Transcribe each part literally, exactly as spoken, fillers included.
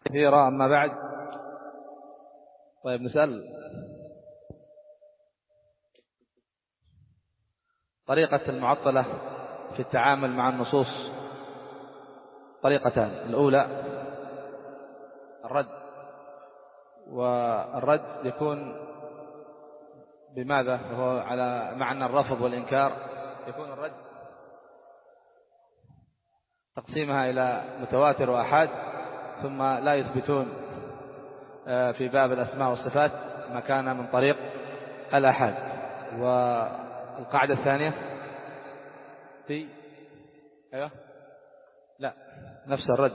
كثيرة. أما بعد، طيب نسأل طريقة المعطلة في التعامل مع النصوص طريقتان. الأولى الرد، والرد يكون بماذا؟ وهو على معنى الرفض والإنكار. يكون الرد تقسيمها إلى متواتر وأحاد، ثم لا يثبتون في باب الأسماء والصفات ما كان من طريق الأحاد. والقاعدة الثانية في أيوه لا نفس الرد.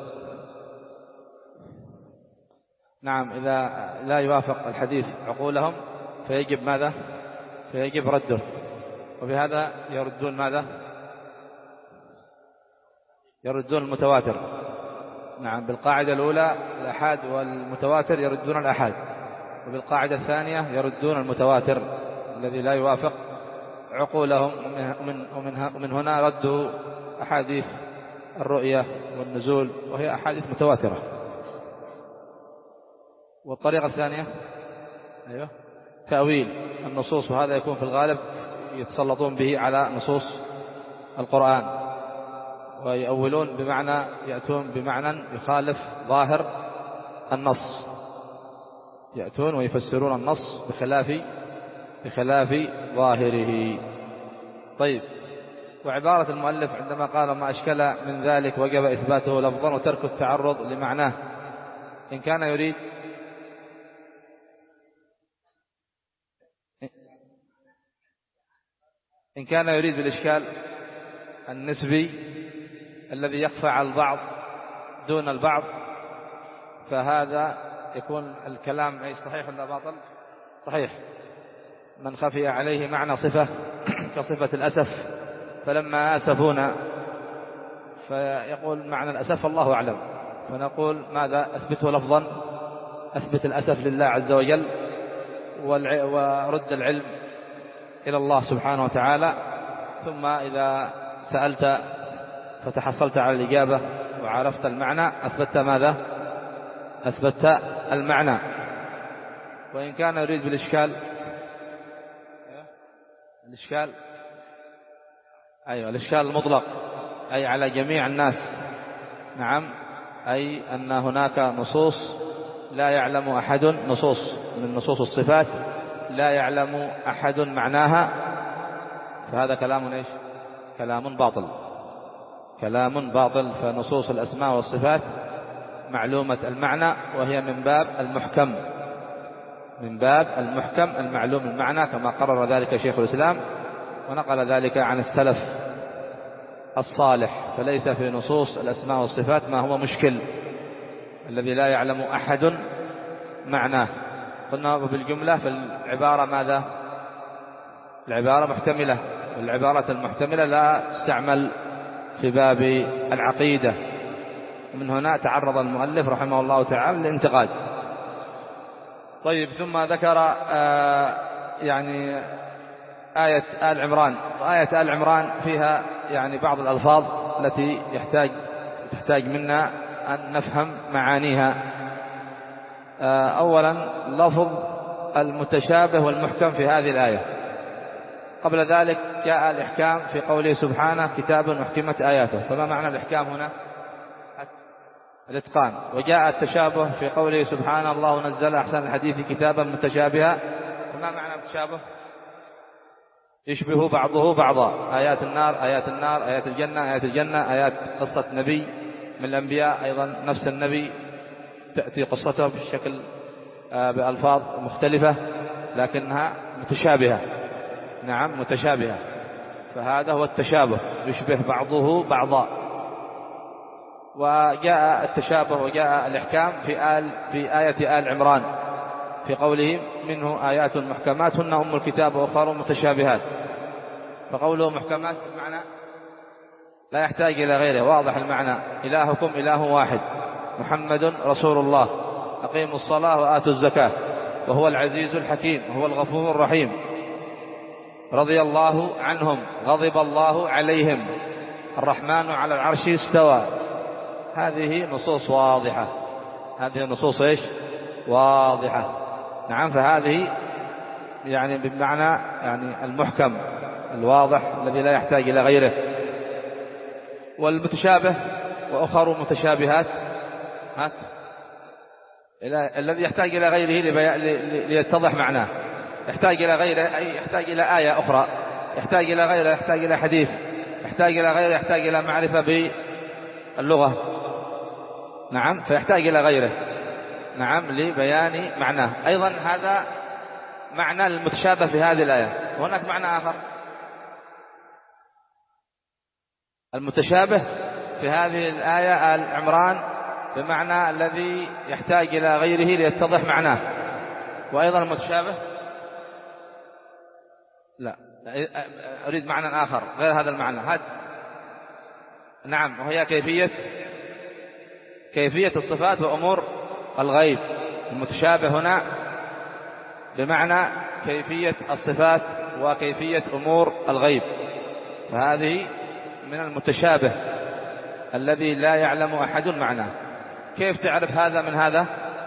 نعم، إذا لا يوافق الحديث عقولهم فيجب ماذا؟ فيجب رده. وبهذا يردون ماذا؟ يردون المتواتر. نعم، بالقاعدة الأولى الأحاد والمتواتر يردون الأحاد، وبالقاعدة الثانية يردون المتواتر الذي لا يوافق عقولهم. ومن, ومن, ومن هنا ردوا أحاديث الرؤية والنزول، وهي أحاديث متواترة. والطريقة الثانية أيوه تأويل النصوص، وهذا يكون في الغالب يتسلطون به على نصوص القرآن، ويأولون بمعنى يأتون بمعنى يخالف ظاهر النص، يأتون ويفسرون النص بخلاف بخلاف ظاهره. طيب، وعبارة المؤلف عندما قال ما أشكل من ذلك وجب إثباته لفظا وترك التعرض لمعناه، إن كان يريد إن كان يريد بالإشكال النسبي الذي يخفى على البعض دون البعض، فهذا يكون الكلام صحيح ولا باطل؟ صحيح. من خفي عليه معنى صفة كصفة الأسف فلما آسفونا، فيقول معنى الأسف الله أعلم، فنقول ماذا؟ أثبته لفظا، أثبت الأسف لله عز وجل، ورد العلم إلى الله سبحانه وتعالى. ثم إذا سألت فتحصلت على الإجابة وعرفت المعنى أثبت ماذا؟ أثبت المعنى. وإن كان يريد بالإشكال الإشكال أيوة الإشكال المطلق، أي على جميع الناس. نعم، أي أن هناك نصوص لا يعلم أحد، نصوص من نصوص الصفات لا يعلم أحد معناها، فهذا كلام إيش؟ كلام باطل، كلام باطل. فنصوص الأسماء والصفات معلومة المعنى، وهي من باب المحكم، من باب المحكم المعلوم المعنى، كما قرر ذلك شيخ الإسلام ونقل ذلك عن السلف الصالح. فليس في نصوص الأسماء والصفات ما هو مشكل الذي لا يعلم أحد معناه. قلنا بالجملة في العبارة ماذا؟ العبارة محتملة، والعبارة المحتملة لا تستعمل في باب العقيدة. من هنا تعرض المؤلف رحمه الله تعالى للانتقاد. طيب، ثم ذكر آه يعني آية آل عمران. آية آل عمران فيها يعني بعض الألفاظ التي يحتاج تحتاج منا أن نفهم معانيها. آه أولا لفظ المتشابه والمحكم في هذه الآية. قبل ذلك جاء الإحكام في قوله سبحانه كتاب أحكمت آياته، فما معنى الإحكام هنا؟ الإتقان. وجاء التشابه في قوله سبحانه الله نزل أحسن الحديث كتابا متشابها، فما معنى التشابه؟ يشبه بعضه بعضا، آيات النار آيات النار، آيات الجنة آيات الجنة، آيات قصة نبي من الأنبياء أيضا نفس النبي تأتي قصته بشكل بألفاظ مختلفة لكنها متشابهة. نعم، متشابهة، فهذا هو التشابه، يشبه بعضه بعضا. وجاء التشابه وجاء الإحكام في آل في آية آل عمران في قوله منه آيات محكمات هن أم الكتاب وأخر متشابهات. فقوله محكمات المعنى لا يحتاج إلى غيره، واضح المعنى. إلهكم إله واحد محمد رسول الله، أقيموا الصلاة وآتوا الزكاة، وهو العزيز الحكيم وهو الغفور الرحيم، رضي الله عنهم غضب الله عليهم، الرحمن على العرش استوى. هذه نصوص واضحة هذه النصوص إيش واضحة. نعم، فهذه يعني بمعنى يعني المحكم الواضح الذي لا يحتاج إلى غيره. والمتشابه وأخر متشابهات هات الذي يحتاج إلى غيره ليتضح معناه، يحتاج إلى غيره أي يحتاج إلى آية أخرى، يحتاج إلى غيره يحتاج إلى حديث، يحتاج إلى غيره يحتاج إلى معرفة باللغة. نعم، فيحتاج إلى غيره نعم لبيان معناه. أيضا هذا معنى المتشابه في هذه الآية. وهناك معنى آخر، المتشابه في هذه الآية آل عمران بمعنى الذي يحتاج إلى غيره ليتضح معناه. وأيضا المتشابه لا أريد معنى آخر غير هذا المعنى. هذا نعم، وهي كيفية كيفية الصفات وأمور الغيب. المتشابه هنا بمعنى كيفية الصفات وكيفية أمور الغيب، فهذه من المتشابه الذي لا يعلم أحد معناه. كيف تعرف هذا من هذا؟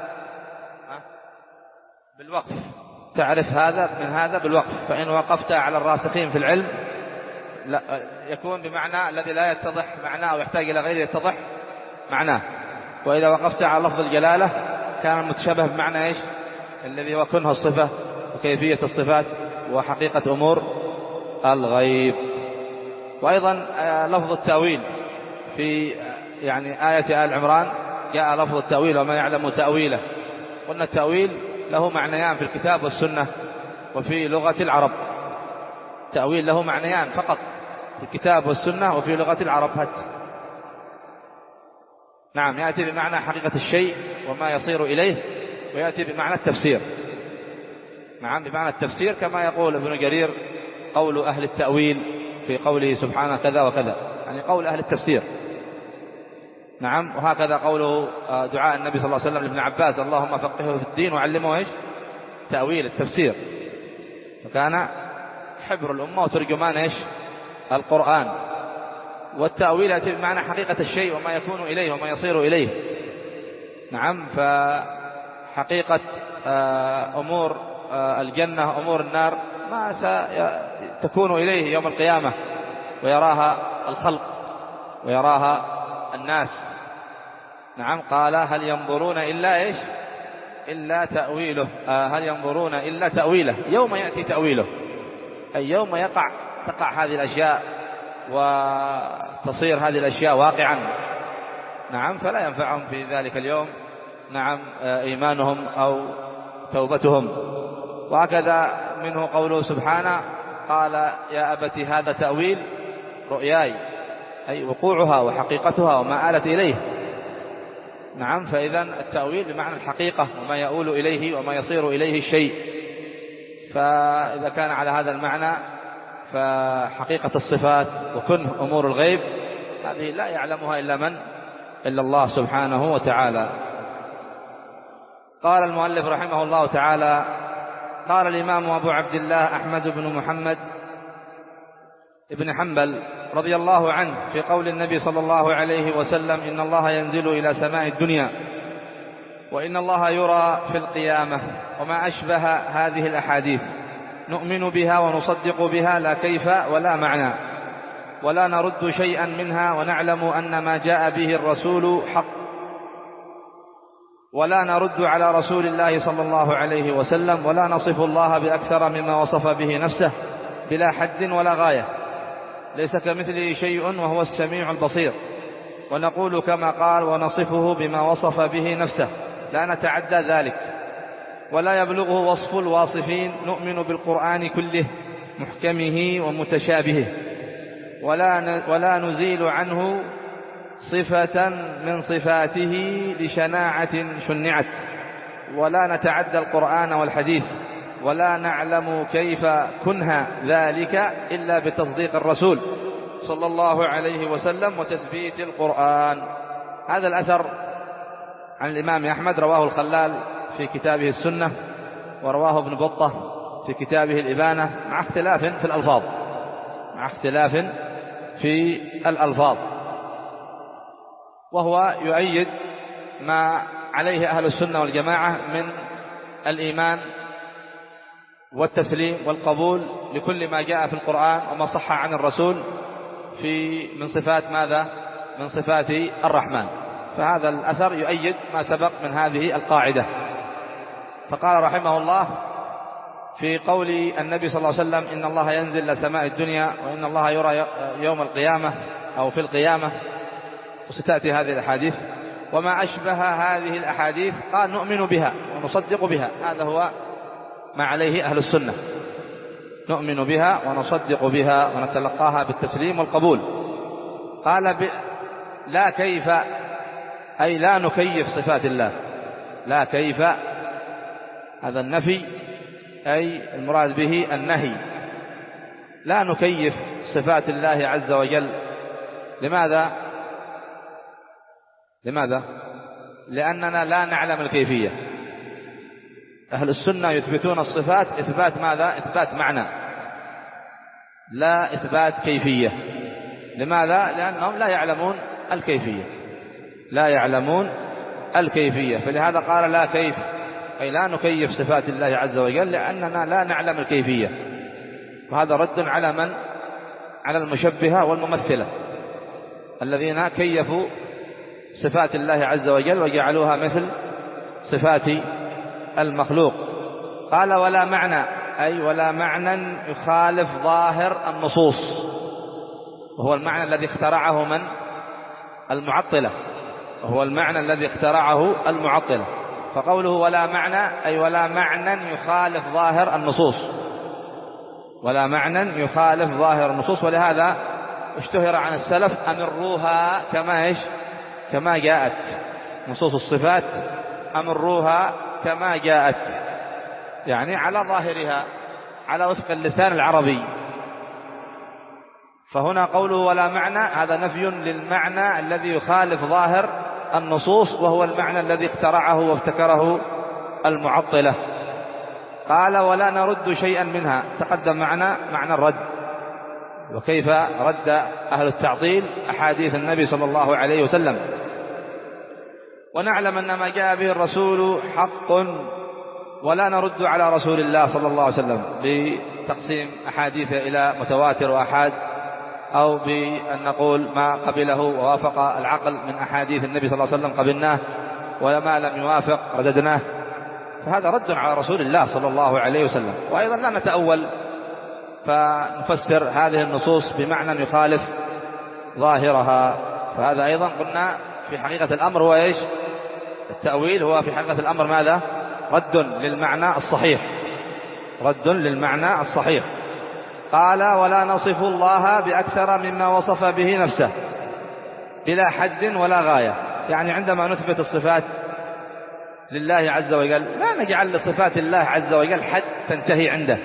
بالوقف. تعرف هذا من هذا بالوقف. فإن وقفت على الراسخين في العلم لا يكون بمعنى الذي لا يتضح معناه أو يحتاج إلى غيره يتضح معناه. وإذا وقفت على لفظ الجلالة كان المتشابه بمعنى إيش؟ الذي هو كنه الصفة وكيفية الصفات وحقيقة أمور الغيب. وأيضا لفظ التأويل في يعني آية آل عمران جاء لفظ التأويل وما يعلم تأويله. قلنا التأويل له معنيان في الكتاب والسنة وفي لغة العرب. التأويل له معنيان فقط في الكتاب والسنة وفي لغة العرب. هت نعم، يأتي بمعنى حقيقة الشيء وما يصير إليه، ويأتي بمعنى التفسير. نعم، بمعنى التفسير كما يقول ابن جرير قول أهل التأويل في قوله سبحانه كذا وكذا، يعني قول أهل التفسير. نعم، وهكذا قوله دعاء النبي صلى الله عليه وسلم لابن عباس اللهم فقهه في الدين وعلمه ايش؟ تأويل التفسير. فكان حبر الأمة وترجمان ايش؟ القرآن. والتأويل يأتي بمعنى حقيقة الشيء وما يكون إليه وما يصير إليه. نعم، فحقيقة أمور الجنة أمور النار ما ستكون إليه يوم القيامة ويراها الخلق ويراها الناس. نعم، قال هل ينظرون إلا إيش؟ إلا تأويله. آه هل ينظرون إلا تأويله يوم يأتي تأويله، أي يوم يقع تقع هذه الأشياء وتصير هذه الأشياء واقعا. نعم، فلا ينفعهم في ذلك اليوم نعم إيمانهم أو توبتهم. وهكذا منه قوله سبحانه قال يا أبت هذا تأويل رؤياي، أي وقوعها وحقيقتها وما آلت إليه. نعم، فإذا التأويل بمعنى الحقيقة وما يؤول إليه وما يصير إليه الشيء. فإذا كان على هذا المعنى فحقيقة الصفات وكنه أمور الغيب هذه لا يعلمها إلا من؟ إلا الله سبحانه وتعالى. قال المؤلف رحمه الله تعالى قال الإمام أبو عبد الله أحمد بن محمد ابن حنبل رضي الله عنه في قول النبي صلى الله عليه وسلم إن الله ينزل إلى سماء الدنيا وإن الله يرى في القيامة وما أشبه هذه الأحاديث نؤمن بها ونصدق بها لا كيف ولا معنى ولا نرد شيئا منها ونعلم أن ما جاء به الرسول حق ولا نرد على رسول الله صلى الله عليه وسلم ولا نصف الله بأكثر مما وصف به نفسه بلا حد ولا غاية ليس كمثله شيء وهو السميع البصير ونقول كما قال ونصفه بما وصف به نفسه لا نتعدى ذلك ولا يبلغه وصف الواصفين نؤمن بالقرآن كله محكمه ومتشابهه ولا ولا نزيل عنه صفة من صفاته لشناعة شنعت ولا نتعدى القرآن والحديث ولا نعلم كيف كنها ذلك إلا بتصديق الرسول صلى الله عليه وسلم وتثبيت القرآن. هذا الأثر عن الإمام أحمد رواه الخلال في كتابه السنة ورواه ابن بطة في كتابه الإبانة مع اختلاف في الألفاظ مع اختلاف في الألفاظ وهو يؤيد ما عليه أهل السنة والجماعة من الإيمان والتسليم والقبول لكل ما جاء في القرآن وما صح عن الرسول في من صفات ماذا؟ من صفات الرحمن. فهذا الأثر يؤيد ما سبق من هذه القاعدة. فقال رحمه الله في قول النبي صلى الله عليه وسلم إن الله ينزل إلى سماء الدنيا وإن الله يرى يوم القيامة أو في القيامة، وستأتي هذه الأحاديث وما أشبه هذه الأحاديث، قال نؤمن بها ونصدق بها. هذا هو ما عليه أهل السنة، نؤمن بها ونصدق بها ونتلقاها بالتسليم والقبول. قال ب... لا كيف، أي لا نكيف صفات الله. لا كيف هذا النفي، أي المراد به النهي. لا نكيف صفات الله عز وجل. لماذا؟ لماذا؟ لأننا لا نعلم الكيفية. أهل السنة يثبتون الصفات إثبات ماذا؟ إثبات معنى، لا إثبات كيفية. لماذا؟ لأنهم لا يعلمون الكيفية، لا يعلمون الكيفية. فلهذا قال لا كيف، أي لا نكيف صفات الله عز وجل لأننا لا نعلم الكيفية. وهذا رد على من؟ على المشبهة والممثلة الذين كيفوا صفات الله عز وجل وجعلوها مثل صفات المخلوق. قال ولا معنى، أي ولا معنى يخالف ظاهر النصوص، وهو المعنى الذي اخترعه من؟ المعطلة، وهو المعنى الذي اخترعه المعطلة. فقوله ولا معنى أي ولا معنى يخالف ظاهر النصوص، ولا معنى يخالف ظاهر النصوص. ولهذا اشتهر عن السلف أمروها كما إيش؟ كما جاءت. نصوص الصفات أمروها كما جاءت، يعني على ظاهرها، على وفق اللسان العربي. فهنا قوله ولا معنى هذا نفي للمعنى الذي يخالف ظاهر النصوص، وهو المعنى الذي اخترعه وابتكره المعطلة. قال ولا نرد شيئا منها. تقدم معنا معنى الرد، وكيف رد أهل التعطيل أحاديث النبي صلى الله عليه وسلم. ونعلم أن ما جاء به الرسول حق، ولا نرد على رسول الله صلى الله عليه وسلم بتقسيم أحاديث إلى متواتر وأحاد، أو بأن نقول ما قبله ووافق العقل من أحاديث النبي صلى الله عليه وسلم قبلناه، وما لم يوافق رددناه. فهذا رد على رسول الله صلى الله عليه وسلم. وأيضا لا نتأول فنفسر هذه النصوص بمعنى يخالف ظاهرها. فهذا أيضا قلنا في حقيقة الأمر هو إيش؟ التأويل هو في حقيقة الأمر ماذا؟ رد للمعنى الصحيح، رد للمعنى الصحيح. قال ولا نصف الله بأكثر مما وصف به نفسه بلا حد ولا غاية. يعني عندما نثبت الصفات لله عز وجل لا نجعل لصفات الله عز وجل حد تنتهي عنده،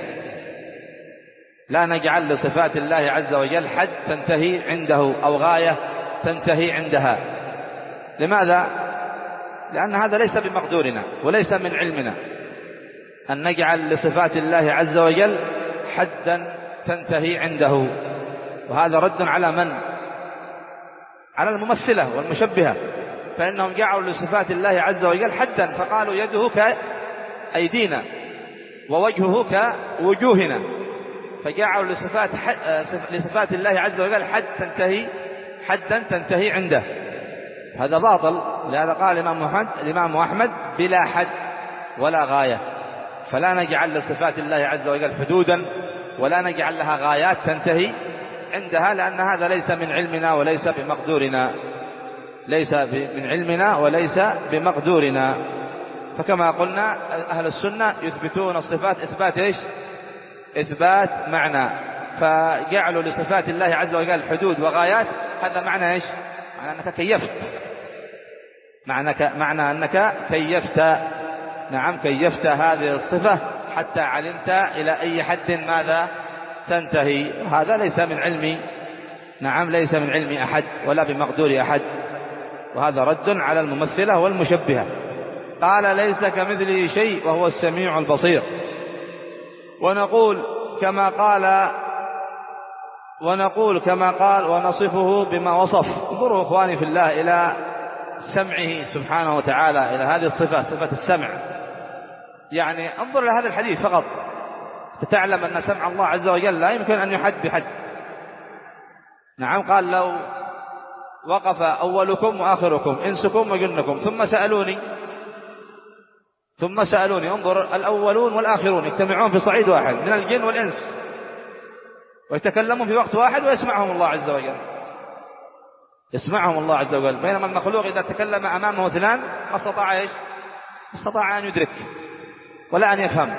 لا نجعل لصفات الله عز وجل حد تنتهي عنده أو غاية تنتهي عندها. لماذا؟ لأن هذا ليس بمقدورنا وليس من علمنا أن نجعل لصفات الله عز وجل حدا تنتهي عنده. وهذا رد على من؟ على الممثلة والمشبهة، فإنهم جعلوا لصفات الله عز وجل حدا، فقالوا يده كأيدينا ووجهه كوجوهنا، فجعلوا لصفات, لصفات الله عز وجل حد تنتهي حدا تنتهي عنده. هذا باطل. لهذا قال الإمام محمد الإمام أحمد بلا حد ولا غاية. فلا نجعل لصفات الله عز وجل حدودا ولا نجعل لها غايات تنتهي عندها، لأن هذا ليس من علمنا وليس بمقدورنا، ليس من علمنا وليس بمقدورنا. فكما قلنا أهل السنة يثبتون الصفات إثبات إيش؟ إثبات معنى. فجعلوا لصفات الله عز وجل حدود وغايات، هذا معنى إيش؟ معنى أنك كيفت، معنى, معنى أنك كيفت. نعم كيفت هذه الصفة حتى علمت إلى أي حد ماذا تنتهي. هذا ليس من علمي، نعم ليس من علم أحد ولا بمقدور أحد. وهذا رد على الممثلة والمشبهة. قال ليس كمثله شيء وهو السميع البصير. ونقول كما قال ونقول كما قال ونصفه بما وصف. انظروا إخواني في الله إلى سمعه سبحانه وتعالى، إلى هذه الصفة، صفة السمع. يعني انظر إلى هذا الحديث فقط تتعلم أن سمع الله عز وجل لا يمكن أن يحد بحد. نعم، قال لو وقف أولكم وآخركم إنسكم وجنكم ثم سألوني ثم سألوني انظر، الأولون والآخرون يجتمعون في صعيد واحد من الجن والإنس ويتكلمون في وقت واحد ويسمعهم الله عز وجل، يسمعهم الله عز وجل. بينما المخلوق إذا تكلم أمامه اثنان ما استطاع إيش؟ ما استطاع أن يدرك ولا أن يفهم.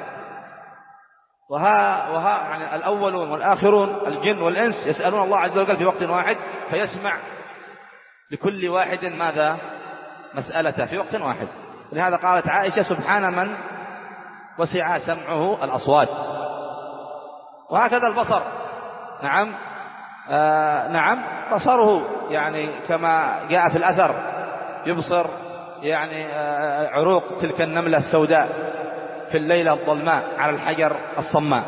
وها وها يعني الأولون والآخرون الجن والإنس يسألون الله عز وجل في وقت واحد، فيسمع لكل واحد ماذا؟ مسألته في وقت واحد. لهذا قالت عائشة: سبحان من وسع سمعه الأصوات. وهكذا البصر، نعم آه نعم بصره يعني كما جاء في الأثر يبصر يعني آه عروق تلك النملة السوداء في الليلة الظلماء على الحجر الصماء.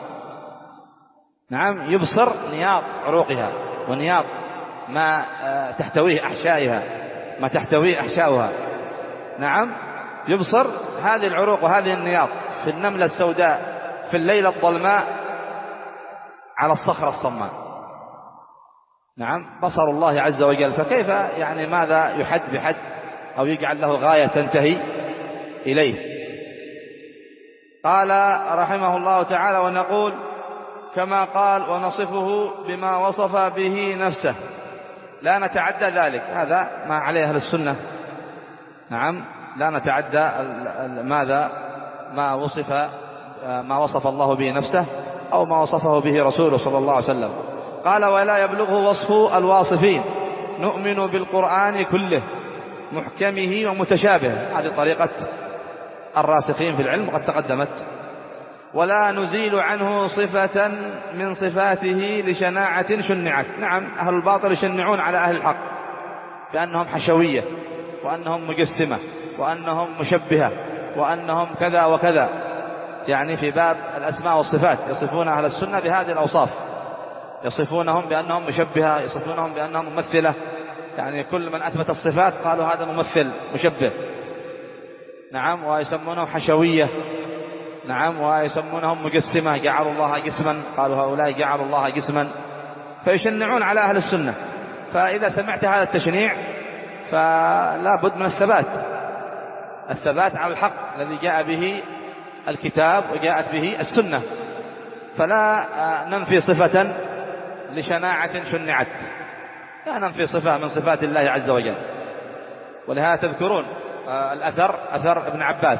نعم، يبصر نياط عروقها ونياط ما آه تحتويه أحشائها، ما تحتويه أحشاؤها. نعم، يبصر هذه العروق وهذه النياط في النملة السوداء في الليلة الظلماء على الصخرة الصماء. نعم، بصر الله عز وجل. فكيف يعني ماذا يحد بحد أو يجعل له غاية تنتهي إليه؟ قال رحمه الله تعالى: ونقول كما قال ونصفه بما وصف به نفسه لا نتعدى ذلك. هذا ما عليه أهل السنة. نعم، لا نتعدى ماذا ما وصف ما وصف الله به نفسه أو ما وصفه به رسوله صلى الله عليه وسلم. قال: ولا يبلغ وصف الواصفين، نؤمن بالقرآن كله محكمه ومتشابهه. هذه طريقة الراسخين في العلم قد تقدمت. ولا نزيل عنه صفة من صفاته لشناعة شنعت. نعم، أهل الباطل يشنعون على أهل الحق بأنهم حشوية وأنهم مجسمة وأنهم مشبهة وأنهم كذا وكذا، يعني في باب الأسماء والصفات يصفون أهل السنة بهذه الأوصاف، يصفونهم بأنهم مشبهة، يصفونهم بأنهم ممثلة، يعني كل من أثبت الصفات قالوا هذا ممثل مشبه. نعم، ويسمونهم حشوية. نعم، ويسمونهم مجسمة، جعلوا الله جسما، قالوا هؤلاء جعلوا الله جسما، فيشنعون على أهل السنة. فإذا سمعت هذا التشنيع فلا بد من الثبات، الثبات على الحق الذي جاء به الكتاب وجاءت به السنة. فلا ننفي صفة لشناعة شنعت، لا ننفي صفة من صفات الله عز وجل. ولهذا تذكرون الأثر أثر ابن عباس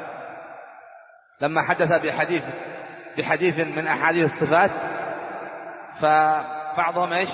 لما حدث بحديث بحديث من أحاديث الصفات، فبعضهم ايش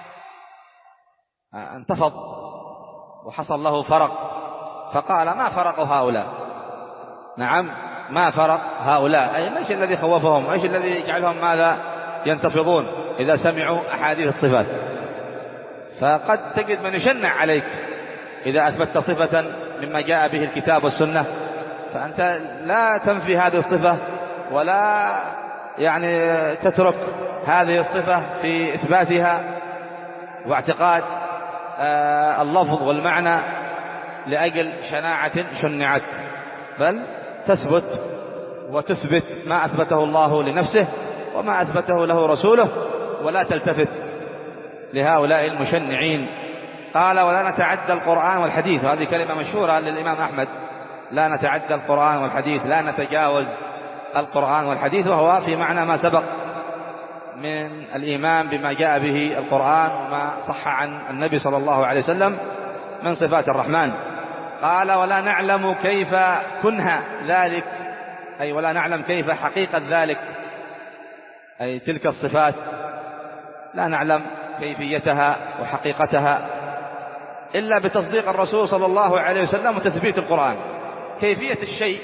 انتفض وحصل له فرق، فقال: ما فرق هؤلاء؟ نعم، ما فرق هؤلاء، أي ايش الذي خوفهم، ايش الذي يجعلهم ماذا ينتفضون إذا سمعوا أحاديث الصفات؟ فقد تجد من يشنع عليك إذا أثبتت صفة مما جاء به الكتاب والسنة، فأنت لا تنفي هذه الصفة ولا يعني تترك هذه الصفة في إثباتها واعتقاد آه اللفظ والمعنى لأجل شناعة شنعت، بل تثبت وتثبت ما أثبته الله لنفسه وما أثبته له رسوله، ولا تلتفت لهؤلاء المشنعين. قال: ولا نتعدى القرآن والحديث. هذه كلمة مشهورة للإمام أحمد: لا نتعدى القرآن والحديث، لا نتجاوز القرآن والحديث، وهو في معنى ما سبق من الإيمان بما جاء به القرآن وما صح عن النبي صلى الله عليه وسلم من صفات الرحمن. قال: ولا نعلم كيف كنها ذلك، أي ولا نعلم كيف حقيقة ذلك، أي تلك الصفات لا نعلم كيفيتها وحقيقتها إلا بتصديق الرسول صلى الله عليه وسلم وتثبيت القرآن. كيفية الشيء،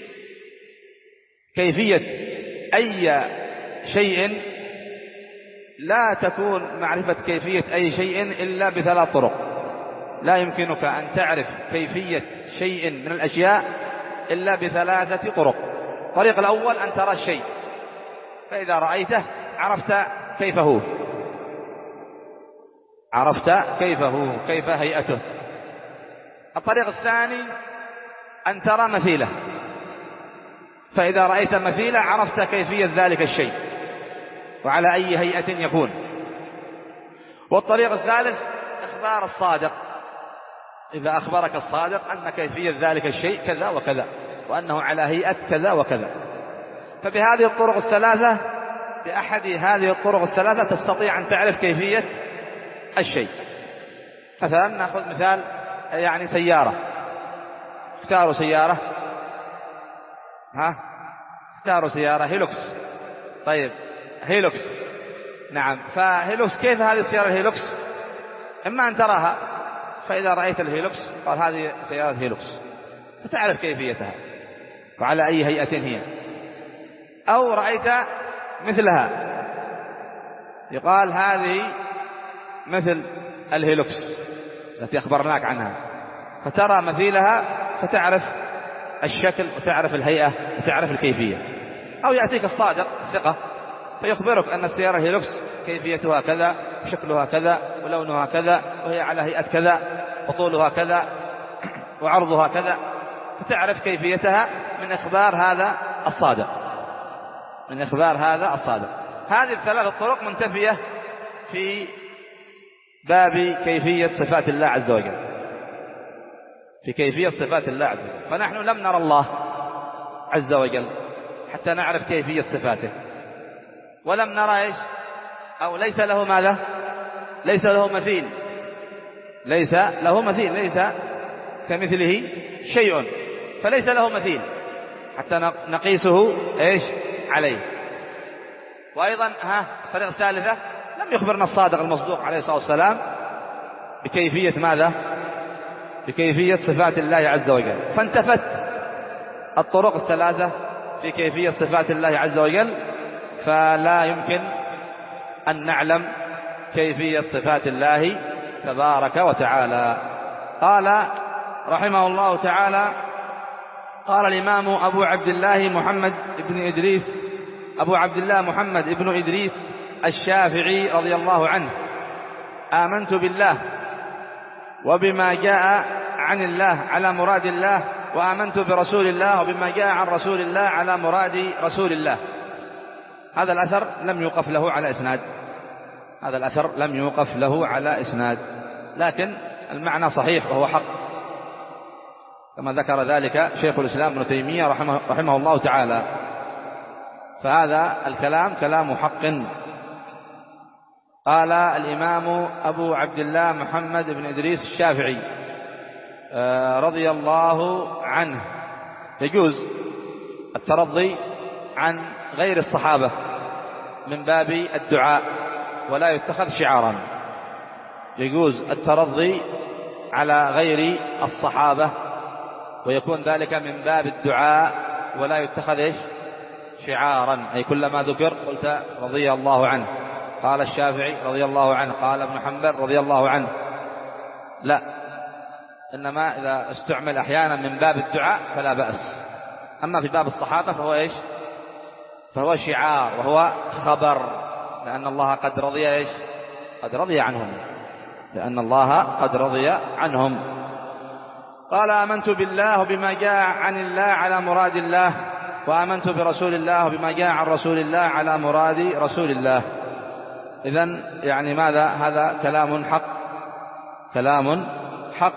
كيفية أي شيء لا تكون معرفة كيفية أي شيء إلا بثلاث طرق. لا يمكنك أن تعرف كيفية شيء من الأشياء إلا بثلاثة طرق. الطريق الأول أن ترى الشيء، فإذا رأيته عرفت كيف هو، عرفت كيف هو، كيف هيئته. الطريق الثاني أن ترى مثيله، فإذا رأيت مثيله عرفت كيفية ذلك الشيء وعلى أي هيئة يكون. والطريق الثالث إخبار الصادق، إذا أخبرك الصادق أن كيفية ذلك الشيء كذا وكذا وأنه على هيئة كذا وكذا. فبهذه الطرق الثلاثة، بأحد هذه الطرق الثلاثة تستطيع أن تعرف كيفية الشيء. مثلا نأخذ مثال يعني سيارة، اختاروا سيارة، ها اختاروا سيارة هيلوكس. طيب هيلوكس، نعم، فهيلوكس كيف هذه السيارة الهيلوكس؟ إما أن تراها، فإذا رأيت الهيلوكس قال هذه سيارة هيلوكس، فتعرف كيفيتها وعلى أي هيئة هي. أو رأيت مثلها يقال هذه مثل الهيلوكس التي أخبرناك عنها، فترى مثيلها فتعرف الشكل وتعرف الهيئة وتعرف الكيفية. أو يأتيك الصادق الثقة فيخبرك أن السيارة هيلوكس كيفيتها كذا، شكلها كذا، ولونها كذا، وهي على هيئة كذا، وطولها كذا، وعرضها كذا، فتعرف كيفيتها من إخبار هذا الصادق، من إخبار هذا الصادق. هذه الثلاث الطرق منتفية في باب كيفية صفات الله عز وجل، في كيفية صفات الله عز وجل. فنحن لم نرى الله عز وجل حتى نعرف كيفية صفاته، ولم نرى إيش، أو ليس له ماذا، ليس له مثيل، ليس له مثيل، ليس كمثله شيء، فليس له مثيل حتى نقيسه إيش عليه. وأيضا ها الطريقة الثالثة لم يخبرنا الصادق المصدوق عليه الصلاة والسلام بكيفية ماذا، بكيفية صفات الله عز وجل، فانتفت الطرق الثلاثة في كيفية صفات الله عز وجل، فلا يمكن أن نعلم كيفية صفات الله تبارك وتعالى. قال رحمه الله تعالى: قال الإمام أبو عبد الله محمد بن إدريس أبو عبد الله محمد بن إدريس الشافعي رضي الله عنه: آمنت بالله وبما جاء عن الله على مراد الله، وآمنت برسول الله وبما جاء عن رسول الله على مراد رسول الله. هذا الأثر لم يوقف له على إسناد، هذا الأثر لم يوقف له على إسناد، لكن المعنى صحيح وهو حق، كما ذكر ذلك شيخ الإسلام ابن تيمية رحمه, رحمه الله تعالى. فهذا الكلام كلام حق. قال الإمام أبو عبد الله محمد بن إدريس الشافعي رضي الله عنه: يجوز الترضي عن غير الصحابة من باب الدعاء ولا يتخذ شعارا، يجوز الترضي على غير الصحابة ويكون ذلك من باب الدعاء ولا يتخذ إيش شعارا، أي كلما ذكر قلت رضي الله عنه، قال الشافعي رضي الله عنه، قال ابن حنبل رضي الله عنه، لا، إنما إذا استعمل أحيانا من باب الدعاء فلا بأس. أما في باب الصحابة فهو إيش، فهو شعار وهو خبر، لأن الله قد رضي إيش، قد رضي عنهم، لأن الله قد رضي عنهم. قال: آمنت بالله وبما جاء عن الله على مراد الله، وآمنت برسول الله وبما جاء عن رسول الله على مراد رسول الله. إذن يعني ماذا؟ هذا كلام حق، كلام حق،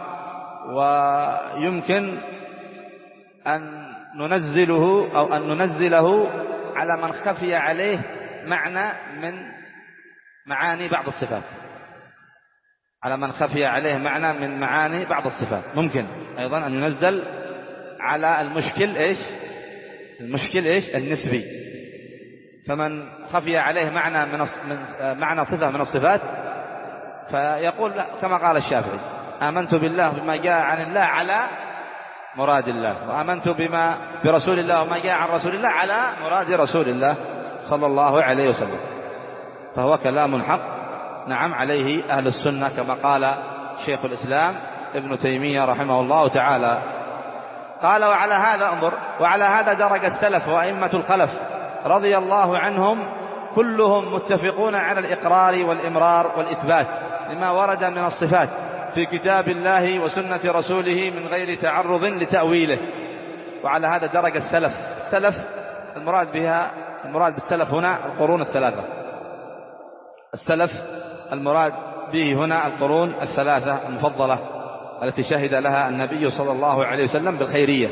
ويمكن أن ننزله أو أن ننزله على من خفي عليه معنى من معاني بعض الصفات، على من خفي عليه معنى من معاني بعض الصفات. ممكن أيضا أن ينزل على المشكل إيش، المشكل إيش النسبي، فمن خفي عليه معنى من معنى صفة من الصفات فيقول كما قال الشافعي: آمنت بالله بما جاء عن الله على مراد الله، وآمنت بما برسول الله وما جاء عن رسول الله على مراد رسول الله صلى الله عليه وسلم. فهو كلام حق، نعم، عليه أهل السنة كما قال شيخ الإسلام ابن تيمية رحمه الله تعالى. قال: وعلى هذا انظر، وعلى هذا درج السلف وأئمة الخلف رضي الله عنهم كلهم متفقون على الإقرار والإمرار والإثبات لما ورد من الصفات في كتاب الله وسنة رسوله من غير تعرض لتأويله. وعلى هذا درج السلف. السلف المراد بها المراد بالسلف هنا القرون الثلاثة. السلف المراد به هنا القرون الثلاثة المفضلة التي شهد لها النبي صلى الله عليه وسلم بالخيرية.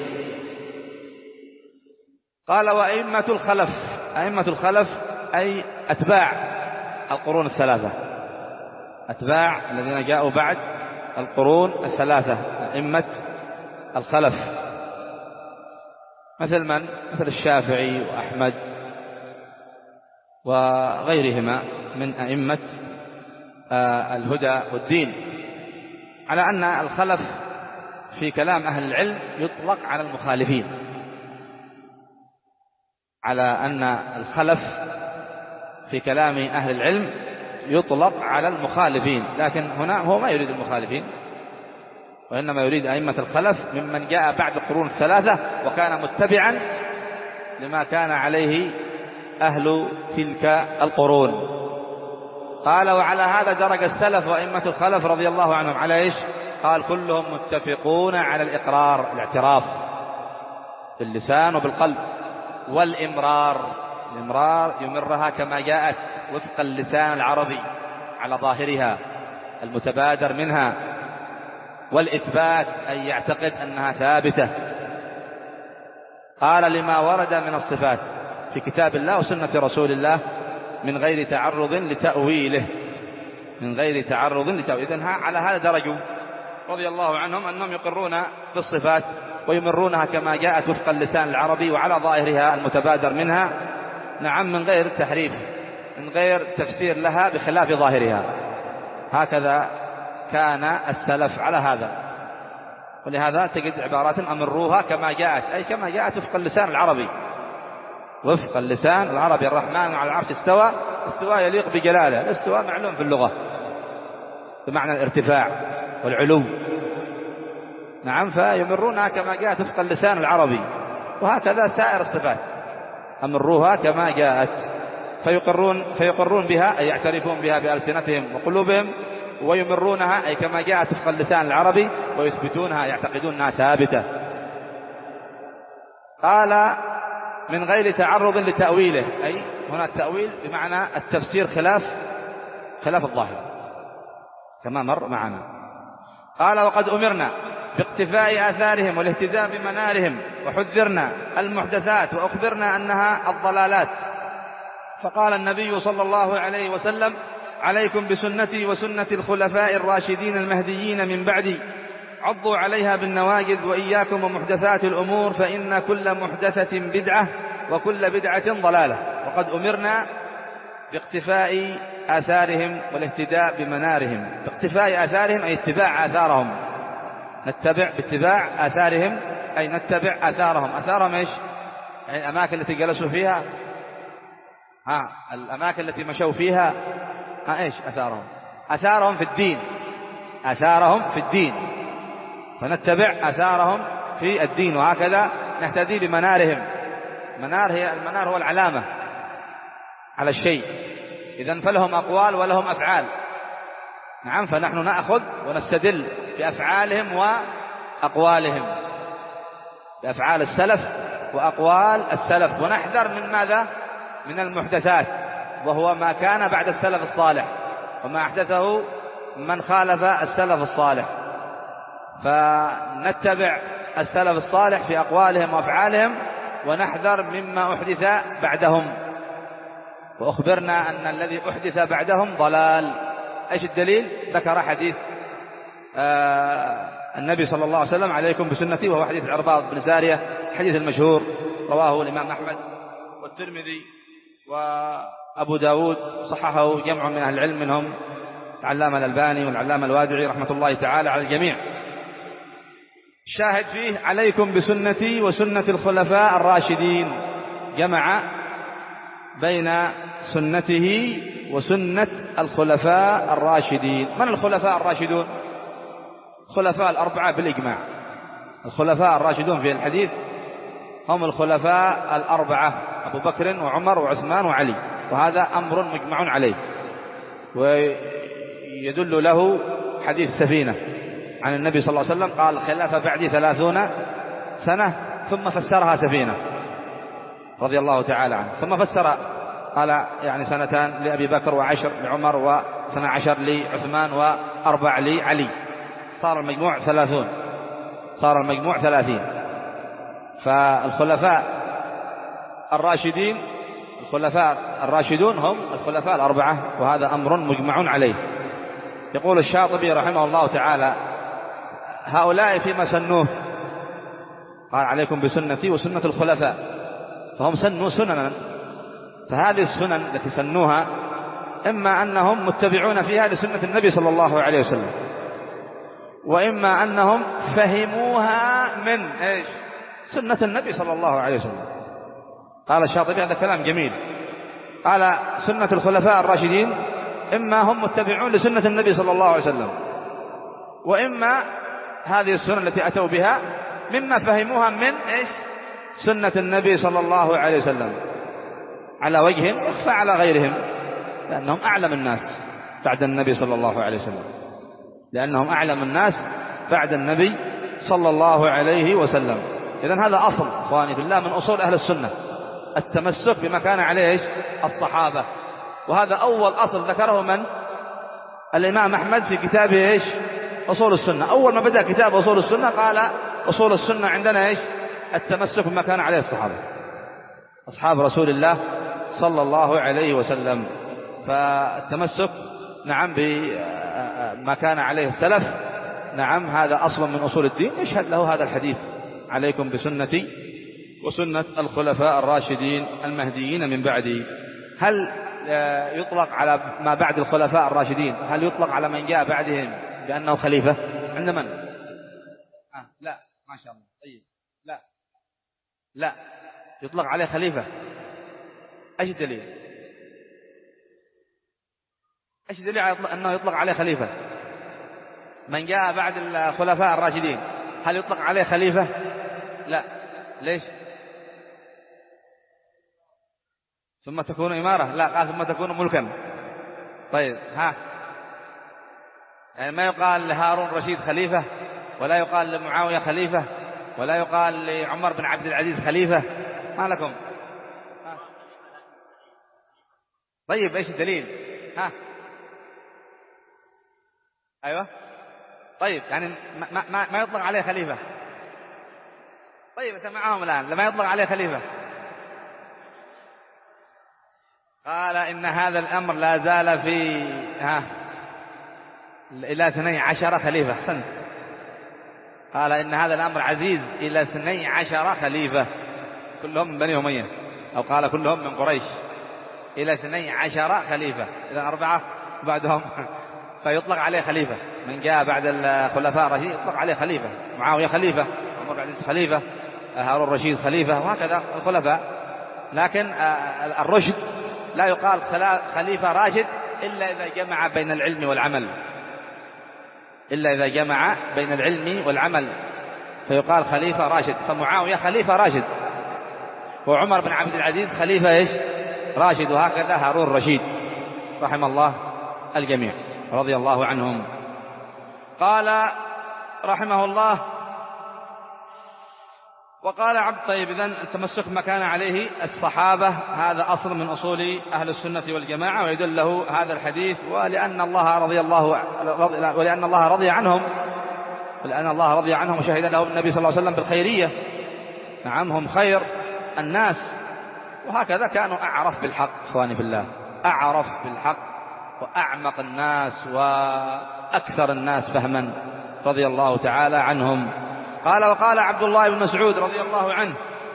قال وأئمة الخلف. أئمة الخلف أي أتباع القرون الثلاثة، أتباع الذين جاءوا بعد القرون الثلاثة، أئمة الخلف، مثل من؟ مثل الشافعي وأحمد وغيرهما من أئمة الهدى والدين. على أن الخلف في كلام أهل العلم يطلق على المخالفين، على أن الخلف في كلام أهل العلم يطلق على المخالفين، لكن هنا هو ما يريد المخالفين، وإنما يريد أئمة الخلف ممن جاء بعد القرون الثلاثة وكان متبعا لما كان عليه أهل تلك القرون. قال وعلى هذا درج السلف وأئمة الخلف رضي الله عنهم على إيش؟ قال كلهم متفقون على الإقرار، الاعتراف باللسان وبالقلب، والإمرار، الإمرار يمرها كما جاءت وفق اللسان العربي على ظاهرها المتبادر منها، والإثبات أي يعتقد أنها ثابتة. قال لما ورد من الصفات في كتاب الله وسنة رسول الله من غير تعرض لتأويله، من غير تعرض لتأويله. إذن على هذا درجوا رضي الله عنهم أنهم يقرون بالصفات ويمرونها كما جاءت وفق اللسان العربي وعلى ظاهرها المتبادر منها، نعم، من غير تحريف، من غير تفسير لها بخلاف ظاهرها. هكذا كان السلف على هذا. ولهذا تجد عبارات أمروها كما جاءت، أي كما جاءت وفق اللسان العربي، وفق اللسان العربي. الرحمن على العرش استوى، استوى يليق بجلاله، الاستواء معلوم في اللغة بمعنى الارتفاع والعلو، نعم، فيمرونها كما جاءت وفق اللسان العربي. وهكذا سائر الصفات أمروها كما جاءت، فيقرون فيقرون بها أي يعترفون بها بألسنتهم وقلوبهم، ويمرونها أي كما جاءت وفق اللسان العربي، ويثبتونها يعتقدون أنها ثابتة. قال من غير تعرض لتأويله، أي هنا التأويل بمعنى التفسير خلاف خلاف الظاهر كما مر معنا. قال وقد أمرنا باقتفاء آثارهم والاهتداء بمنارهم، وحذرنا المحدثات وأخبرنا أنها الضلالات. فقال النبي صلى الله عليه وسلم عليكم بسنتي وسنة الخلفاء الراشدين المهديين من بعدي، عضوا عليها بالنواجذ، وإياكم ومحدثات الأمور، فإن كل محدثة بدعة وكل بدعة ضلالة. وقد أمرنا باقتفاء آثارهم والاهتداء بمنارهم. باقتفاء آثارهم أي اتباع آثارهم، نتبع باتباع آثارهم أي نتبع آثارهم. آثارهم إيش؟ يعني الأماكن التي جلسوا فيها، ها الأماكن التي مشوا فيها، ها إيش آثارهم؟ آثارهم في الدين، آثارهم في الدين، فنتبع آثارهم في الدين. وهكذا نهتدي بمنارهم. منار هي المنار هو العلامة على الشيء، إذن فلهم أقوال ولهم أفعال، نعم، فنحن نأخذ ونستدل بأفعالهم وأقوالهم، بأفعال السلف وأقوال السلف، ونحذر من ماذا؟ من المحدثات، وهو ما كان بعد السلف الصالح وما أحدثه من خالف السلف الصالح. فنتبع السلف الصالح في أقوالهم وأفعالهم، ونحذر مما أحدث بعدهم. وأخبرنا أن الذي أحدث بعدهم ضلال. إيش الدليل؟ ذكر حديث آه النبي صلى الله عليه وسلم عليكم بسنتي، وهو حديث العرباض بن سارية، الحديث المشهور رواه الإمام أحمد والترمذي وأبو داود، صححه جمع من أهل العلم منهم العلامة الألباني والعلامة الوادعي رحمة الله تعالى على الجميع. الشاهد فيه عليكم بسنتي وسنة الخلفاء الراشدين، جمع بين سنته وسنة الخلفاء الراشدين. من الخلفاء الراشدون؟ الخلفاء الأربعة بالإجماع. الخلفاء الراشدون في الحديث هم الخلفاء الأربعة، أبو بكر وعمر وعثمان وعلي، وهذا أمر مجمع عليه، ويدل له حديث السفينة عن النبي صلى الله عليه وسلم قال خلاف بعدي ثلاثون سنة ثم فسرها سفينة رضي الله تعالى عنه، ثم فسر قال يعني سنتان لأبي بكر وعشر لعمر وسنة عشر لعثمان وأربع لعلي، صار المجموع ثلاثون، صار المجموع ثلاثين. فالخلفاء الراشدين الخلفاء الراشدون هم الخلفاء الأربعة، وهذا أمر مجمع عليه. يقول الشاطبي رحمه الله تعالى هؤلاء فيما سنوه قال عليكم بسنتي وسنة الخلفاء، فهم سنوا سننا، فهذه السنن التي سنوها إما أنهم متبعون فيها لسنة النبي صلى الله عليه وسلم، وإما أنهم فهموها من إيش؟ سنة النبي صلى الله عليه وسلم. قال الشاطبي هذا كلام جميل، قال سنة الخلفاء الراشدين إما هم متبعون لسنة النبي صلى الله عليه وسلم، وإما هذه السنة التي أتوا بها مما فهموها من إيش؟ سنة النبي صلى الله عليه وسلم، على وجه يخفى على غيرهم، لأنهم أعلم الناس بعد النبي صلى الله عليه وسلم، لأنهم أعلم الناس بعد النبي صلى الله عليه وسلم. إذن هذا أصل إخواني في الله من أصول أهل السنة، التمسك بما كان عليه الصحابة، وهذا أول أصل ذكره من؟ الإمام أحمد في كتابه إيش؟ أصول السنة. أول ما بدأ كتاب أصول السنة قال أصول السنة عندنا إيش؟ التمسك بما كان عليه الصحابة، أصحاب رسول الله صلى الله عليه وسلم. فالتمسك نعم بما كان عليه السلف، نعم هذا أصل من أصول الدين، يشهد له هذا الحديث عليكم بسنتي وسنة الخلفاء الراشدين المهديين من بعدي. هل يطلق على ما بعد الخلفاء الراشدين، هل يطلق على من جاء بعدهم بأنه خليفة؟ عند من؟ آه لا ما شاء الله. طيب لا لا يطلق عليه خليفة. ايش الدليل؟ ايش الدليل على انه يطلق عليه خليفة؟ من جاء بعد الخلفاء الراشدين هل يطلق عليه خليفة؟ لا. ليش؟ ثم تكون إمارة؟ لا، قال ثم تكون ملكا. طيب ها، يعني ما يقال لهارون رشيد خليفة، ولا يقال لمعاوية خليفة، ولا يقال لعمر بن عبد العزيز خليفة. ما لكم؟ ها. طيب ايش الدليل؟ ها ايوه طيب يعني ما, ما, ما يطلق عليه خليفة. طيب انت معهم الآن لما يطلق عليه خليفة. قال إن هذا الأمر لا زال في ها إلى اثني عشر خليفة. حسنت. قال إن هذا الأمر عزيز إلى اثني عشر خليفة، كلهم من بني أمية، أو قال كلهم من قريش، إلى اثني عشر خليفة، إذا أربعة بعدهم فيطلق عليه خليفة. من جاء بعد الخلفاء الراشدين يطلق عليه خليفة، معاوية خليفة، عمر بن عبد العزيز خليفة، هارون الرشيد خليفة، وهكذا الخلفاء. لكن الرشد لا يقال خليفة راشد إلا إذا جمع بين العلم والعمل، إلا إذا جمع بين العلم والعمل فيقال خليفة راشد. فمعاوية خليفة راشد، وعمر بن عبد العزيز خليفة إيش؟ راشد، وهكذا هارون الرشيد رحم الله الجميع رضي الله عنهم. قال رحمه الله وقال عبد طيب إذن التمسك ما كان عليه الصحابة هذا أصل من أصول أهل السنة والجماعة، ويدل له هذا الحديث ولأن الله رضي الله ولأن الله رضي عنهم ولأن الله رضي عنهم وشهد لهم النبي صلى الله عليه وسلم بالخيرية. نعم هم خير الناس، وهكذا كانوا أعرف بالحق إخواني بالله، أعرف بالحق وأعمق الناس وأكثر الناس فهما رضي الله تعالى عنهم. قال وقال عبد الله بن مسعود رضي الله عنه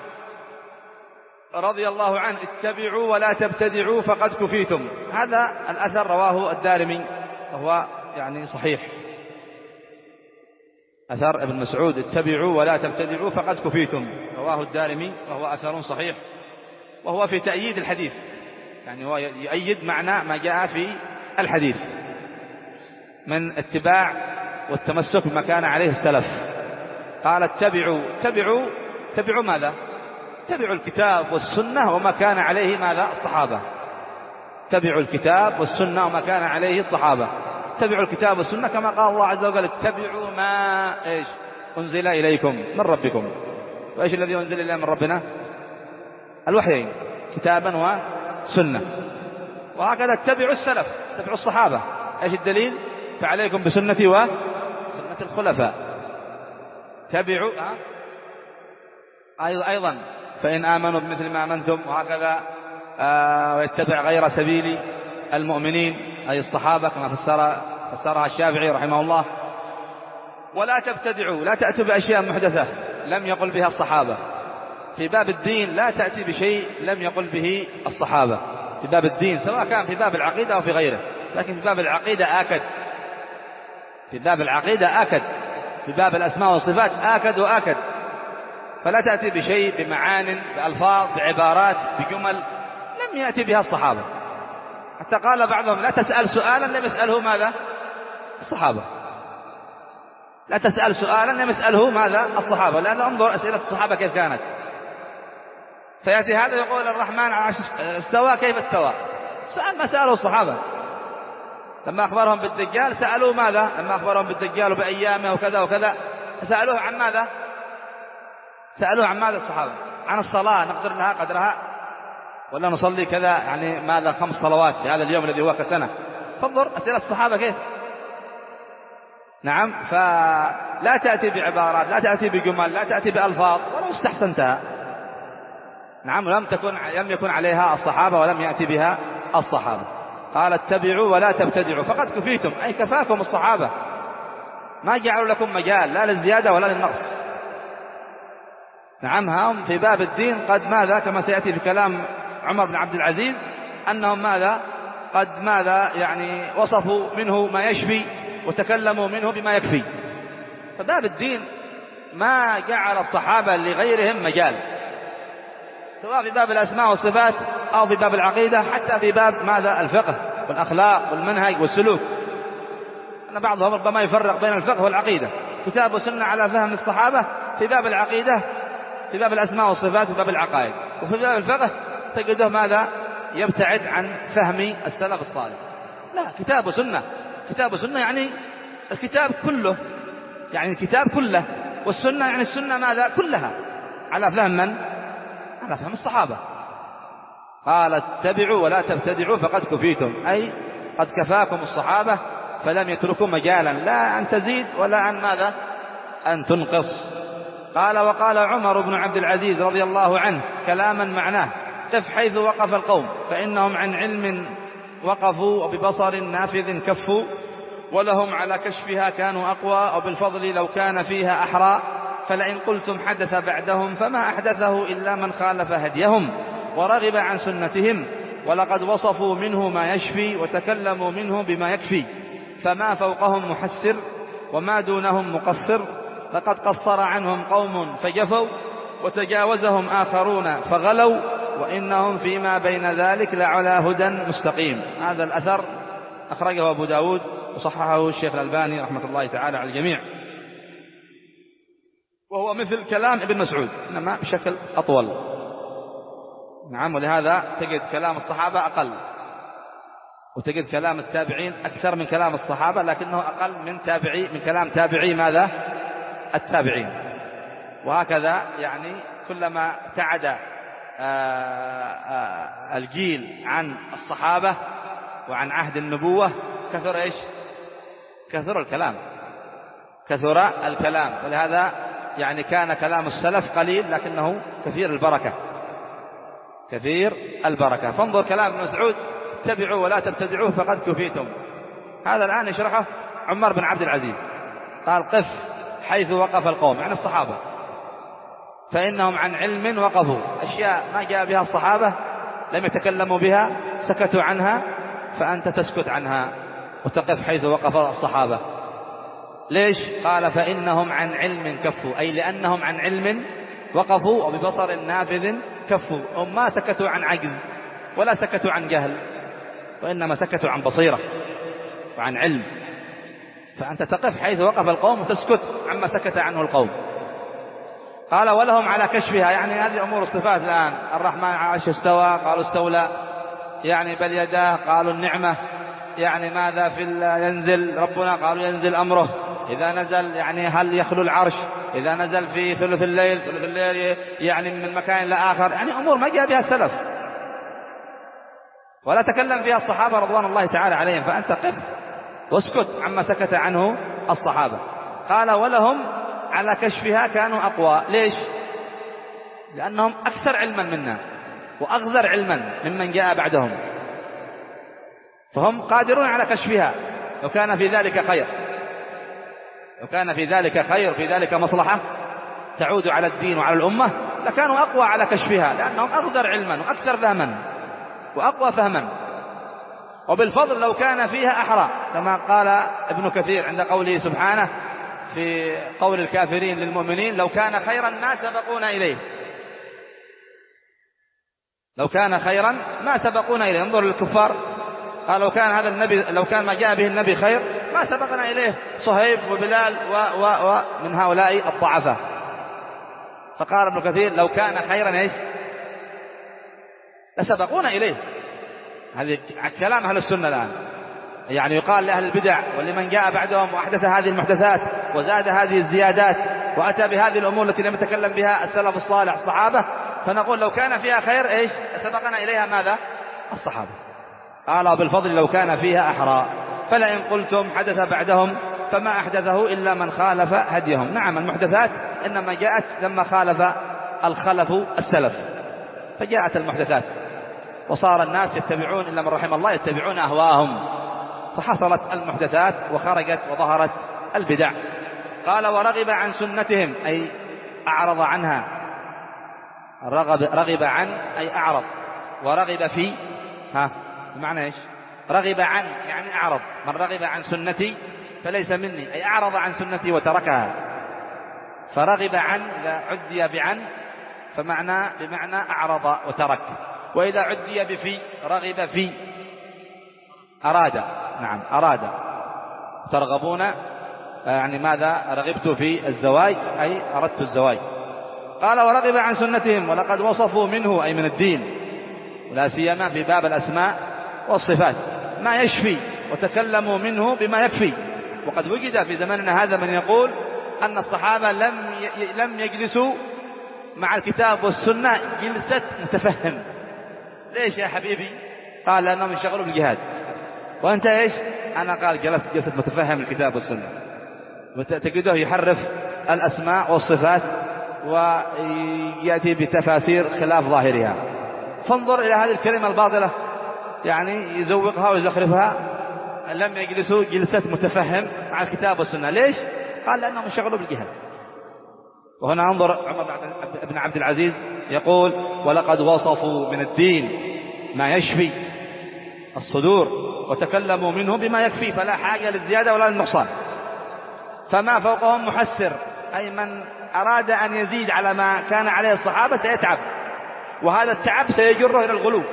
رضي الله عنه اتبعوا ولا تبتدعوا فقد كفيتم. هذا الأثر رواه الدارمي وهو يعني صحيح، أثر ابن مسعود اتبعوا ولا تبتدعوا فقد كفيتم، رواه الدارمي وهو أثر صحيح، وهو في تأييد الحديث، يعني هو يؤيد معنى ما جاء في الحديث من اتباع والتمسك بما كان عليه السلف. قال اتبعوا اتبعوا اتبعوا ماذا؟ اتبعوا الكتاب والسنة وما كان عليه ماذا؟ الصحابة. اتبعوا الكتاب والسنة وما كان عليه الصحابة. اتبعوا الكتاب والسنة كما قال الله عز وجل اتبعوا ما إيش أنزل إليكم من ربكم. وإيش الذي أنزل إلينا من ربنا؟ الوحيين كتابا وسنة. وهكذا اتبعوا السلف، اتبعوا الصحابة. إيش الدليل؟ فعليكم بسنتي وسنة الخلفاء. تبعوا أيضا فإن آمنوا بمثل ما آمنتم وهكذا آه ويتبع غير سبيل المؤمنين أي الصحابة كما فسر فسرها الشافعي رحمه الله. ولا تبتدعوا، لا تأتوا بأشياء محدثة لم يقل بها الصحابة. في باب الدين لا تأتي بشيء لم يقل به الصحابة في باب الدين، سواء كان في باب العقيدة أو في غيره. لكن في باب العقيدة آكد، في باب العقيدة آكد، في باب الأسماء والصفات آكد وآكد. فلا تأتي بشيء بمعان بألفاظ بعبارات بجمل لم يأتي بها الصحابة. حتى قال بعضهم لا تسأل سؤالا لم يسأله ماذا؟ الصحابة. لا تسأل سؤالا لم يسأله ماذا؟ الصحابة. لأن انظر أسئلة الصحابة كيف كانت. فيأتي هذا يقول الرحمن على استوى كيف استوى؟ سأل ما سأله الصحابة. لما أخبرهم بالدجال سألوه ماذا؟ لما أخبرهم بالدجال وبأيامه وكذا وكذا سألوه عن ماذا؟ سألوه عن ماذا الصحابة؟ عن الصلاة نقدر لها قدرها ولا نصلي كذا يعني ماذا خمس صلوات في هذا اليوم الذي هو كسنة. فانظر أسئلة الصحابة كيف. نعم. فلا تأتي بعبارات، لا تأتي بجمل، لا تأتي بألفاظ ولو استحسنتها. نعم. لم تكن لم يكن عليها الصحابة ولم يأتي بها الصحابة. قال اتبعوا ولا تبتدعوا فقد كفيتم، أي كفاكم الصحابة، ما جعلوا لكم مجال لا للزيادة ولا للنقص. نعم. هم في باب الدين قد ماذا كما سيأتي في كلام عمر بن عبد العزيز أنهم ماذا قد ماذا يعني وصفوا منه ما يشفي وتكلموا منه بما يكفي. فباب الدين ما جعل الصحابة لغيرهم مجال، سواء في باب الأسماء والصفات أو في باب العقيدة، حتى في باب ماذا الفقه والأخلاق والمنهج والسلوك. أن بعضهم ربما يفرق بين الفقه والعقيدة. كتاب وسنة على فهم الصحابة في باب العقيدة، في باب الأسماء والصفات وفي باب العقائد. وفي باب الفقه تجده ماذا يبتعد عن فهم السلف الصالح. لا، كتاب وسنة. كتاب وسنة يعني الكتاب كله، يعني الكتاب كله، والسنة يعني السنة ماذا كلها على فهم من؟ على فهم الصحابة. قال اتبعوا ولا تبتدعوا فقد كفيتم، أي قد كفاكم الصحابة فلم يتركوا مجالا لا أن تزيد ولا أن ماذا أن تنقص. قال وقال عمر بن عبد العزيز رضي الله عنه كلاما معناه قف حيث وقف القوم فإنهم عن علم وقفوا وببصر نافذ كفوا ولهم على كشفها كانوا أقوى وبالفضل لو كان فيها أحرى فلئن قلتم حدث بعدهم فما أحدثه إلا من خالف هديهم ورغب عن سنتهم ولقد وصفوا منه ما يشفي وتكلموا منه بما يكفي فما فوقهم محسر وما دونهم مقصر لقد قصر عنهم قوم فجفوا وتجاوزهم آخرون فغلوا وإنهم فيما بين ذلك لعلى هدى مستقيم. هذا الأثر أخرجه أبو داود وصححه الشيخ الألباني رحمة الله تعالى على الجميع، وهو مثل كلام ابن مسعود إنما بشكل أطول. نعم. ولهذا تجد كلام الصحابة أقل وتجد كلام التابعين أكثر من كلام الصحابة، لكنه أقل من تابعي من كلام تابعي ماذا التابعين. وهكذا يعني كلما ابتعد الجيل عن الصحابة وعن عهد النبوة كثر إيش كثر الكلام كثر الكلام ولهذا يعني كان كلام السلف قليل لكنه كثير البركة كثير البركة. فانظر كلام ابن مسعود اتبعوا ولا تبتدعوا فقد كفيتم. هذا الآن يشرحه عمر بن عبد العزيز. قال قف حيث وقف القوم يعني الصحابة فإنهم عن علم وقفوا، أشياء ما جاء بها الصحابة لم يتكلموا بها سكتوا عنها فأنت تسكت عنها وتقف حيث وقف الصحابة. ليش؟ قال فإنهم عن علم كفوا، أي لأنهم عن علم وقفوا وببصر نافذ كفوا. هم ما سكتوا عن عجز ولا سكتوا عن جهل وإنما سكتوا عن بصيرة وعن علم. فأنت تقف حيث وقف القوم وتسكت عما سكت عنه القوم. قال ولهم على كشفها يعني هذه أمور الصفات الآن. الرحمن على العرش استوى قالوا استولى، يعني بل يداه قالوا النعمة، يعني ماذا في ينزل ربنا، قالوا ينزل أمره، إذا نزل يعني هل يخلو العرش، إذا نزل في ثلث الليل، ثلث الليل يعني من مكان إلى آخر، يعني أمور ما جاء بها السلف ولا تكلم فيها الصحابة رضوان الله تعالى عليهم، فأنت قف واسكت عما سكت عنه الصحابة. قال ولهم على كشفها كانوا أقوى. ليش؟ لأنهم أكثر علما منا وأغزر علما ممن جاء بعدهم، فهم قادرون على كشفها. لو كان في ذلك خير، لو كان في ذلك خير، في ذلك مصلحة تعود على الدين وعلى الأمة، لكانوا أقوى على كشفها، لأنهم أغزر علما وأكثر فهما وأقوى فهما. وبالفضل لو كان فيها أحرى، كما قال ابن كثير عند قوله سبحانه في قول الكافرين للمؤمنين: لو كان خيرا ما سبقونا إليه، لو كان خيرا ما سبقونا إليه. انظر للكفار، قال لو كان هذا النبي، لو كان ما جاء به النبي خير ما سبقنا إليه صهيب وبلال و و ومن هؤلاء الضعفاء. فقال ابن كثير: لو كان خيرا ايش لسبقونا إليه. هذه كلام أهل السنة الآن، يعني يقال لأهل البدع ولمن جاء بعدهم وأحدث هذه المحدثات وزاد هذه الزيادات وأتى بهذه الأمور التي لم يتكلم بها السلف الصالح الصحابة، فنقول لو كان فيها خير ايش سبقنا إليها ماذا؟ الصحابة. قال بالفضل لو كان فيها أحرى، فلئن قلتم حدث بعدهم فما أحدثه إلا من خالف هديهم. نعم، المحدثات إنما جاءت لما خالف الخلف السلف، فجاءت المحدثات وصار الناس يتبعون إلا من رحم الله يتبعون أهواهم، فحصلت المحدثات وخرجت وظهرت البدع. قال ورغب عن سنتهم أي أعرض عنها، رغب, رغب عن أي أعرض، ورغب في ها بمعنى إيش؟ رغب عن يعني أعرض، من رغب عن سنتي فليس مني، أي أعرض عن سنتي وتركها. فرغب عن إذا عدي بعن فمعنى بمعنى أعرض وترك، وإذا عدي بفي رغب في أراد. نعم أراد. ترغبون يعني ماذا؟ رغبت في الزواج أي أردت الزواج. قال ورغب عن سنتهم ولقد وصفوا منه أي من الدين، ولا سيما في باب الأسماء والصفات، ما يشفي وتكلموا منه بما يكفي. وقد وجد في زماننا هذا من يقول أن الصحابة لم لم يجلسوا مع الكتاب والسنة جلسة متفهم. ليش يا حبيبي؟ قال لأنهم انشغلوا بالجهاد. وأنت إيش؟ أنا قال جلست جلسة متفهم الكتاب والسنة. وتجده يحرف الأسماء والصفات ويأتي بتفاسير خلاف ظاهرها. فانظر إلى هذه الكلمة الباطلة، يعني يزوقها ويزخرفها. لم يجلسوا جلسة متفهم مع الكتاب والسنة. ليش؟ قال لأنهم انشغلوا بالجهاد. وهنا انظر عمر بن عبد العزيز يقول ولقد وصفوا من الدين ما يشفي الصدور وتكلموا منه بما يكفي، فلا حاجة للزيادة ولا للنقصان. فما فوقهم محسر، أي من أراد أن يزيد على ما كان عليه الصحابة سيتعب، وهذا التعب سيجره إلى الغلو.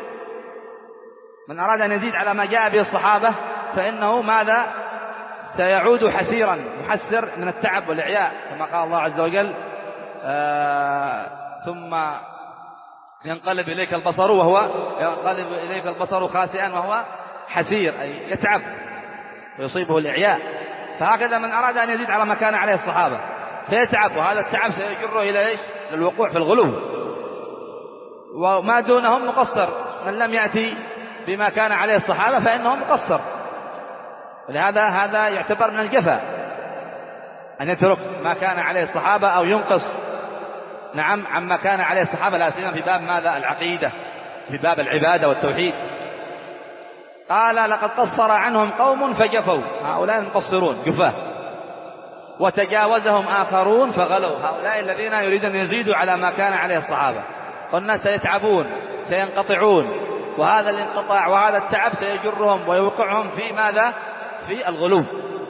من أراد أن يزيد على ما جاء به الصحابة فإنه ماذا؟ سيعود حسيرا، محسر من التعب والإعياء، كما قال الله عز وجل آه ثم ينقلب إليك البصر وهو ينقلب إليك البصر خاسئا وهو حسير، أي يتعب ويصيبه الإعياء. فهكذا من أراد أن يزيد على ما كان عليه الصحابة سيتعب، وهذا التعب سيجره إلى إيش؟ للوقوع في الغلو. وما دونهم مقصر، من لم يأتي بما كان عليه الصحابة فإنه مقصر. ولهذا هذا يعتبر من الجفا أن يترك ما كان عليه الصحابة أو ينقص نعم عما كان عليه الصحابة، لا سيما في باب ماذا؟ العقيدة، في باب العبادة والتوحيد. قال لقد قصر عنهم قوم فجفوا، هؤلاء المقصرون جفاه، وتجاوزهم آخرون فغلوا، هؤلاء الذين يريدون أن يزيدوا على ما كان عليه الصحابة. والناس سيتعبون سينقطعون، وهذا الانقطاع وهذا التعب سيجرهم ويوقعهم في ماذا؟ في الغلو.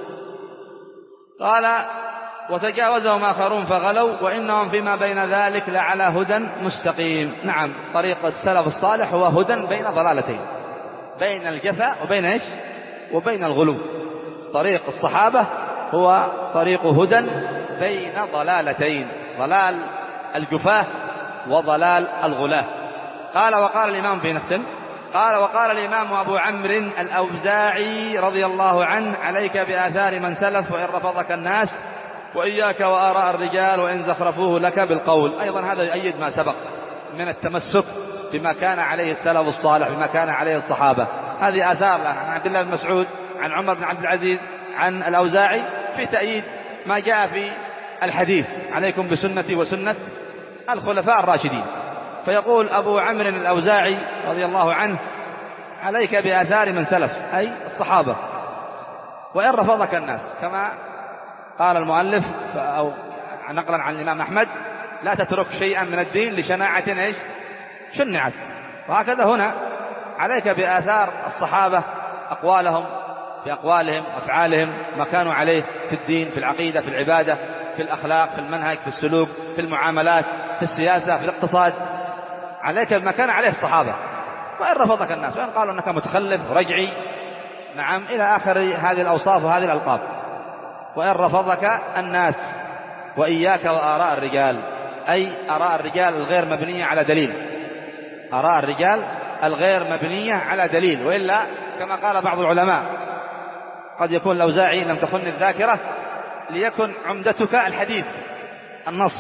قال وتجاوزهم آخرون فغلوا وإنهم فيما بين ذلك لعلى هدى مستقيم. نعم، طريق السلف الصالح هو هدى بين ضلالتين، بين الجفاء وبين إيش؟ وبين الغلو. طريق الصحابة هو طريق هدى بين ضلالتين، ضلال الجفاة وضلال الغلاة. قال وقال الإمام في نختم قال وقال الإمام أبو عمرو الأوزاعي رضي الله عنه عليك بآثار من سلف وإن رفضك الناس وإياك وآراء الرجال وإن زخرفوه لك بالقول. أيضا هذا يؤيد ما سبق من التمسك بما كان عليه السلف الصالح بما كان عليه الصحابة. هذه آثار عن عبد الله بن مسعود عن عمر بن عبد العزيز عن الأوزاعي في تأييد ما جاء في الحديث عليكم بسنتي وسنة الخلفاء الراشدين. فيقول أبو عمرو الأوزاعي رضي الله عنه عليك بآثار من سلف أي الصحابة وإن رفضك الناس، كما قال المؤلف أو نقلا عن الإمام أحمد لا تترك شيئا من الدين لشناعة إيش شنعت. وهكذا هنا عليك بآثار الصحابة أقوالهم بأقوالهم أفعالهم ما كانوا عليه في الدين في العقيدة في العبادة في الأخلاق في المنهج في السلوك في المعاملات في السياسة في الاقتصاد. عليك بما كان عليه الصحابة وإن رفضك الناس وإن قالوا أنك متخلف رجعي نعم إلى آخر هذه الأوصاف وهذه الألقاب. وإن رفضك الناس وإياك وآراء الرجال أي آراء الرجال الغير مبنية على دليل آراء الرجال الغير مبنية على دليل. وإلا كما قال بعض العلماء قد يكون الأوزاعي لم تخن الذاكرة ليكن عمدتك الحديث النص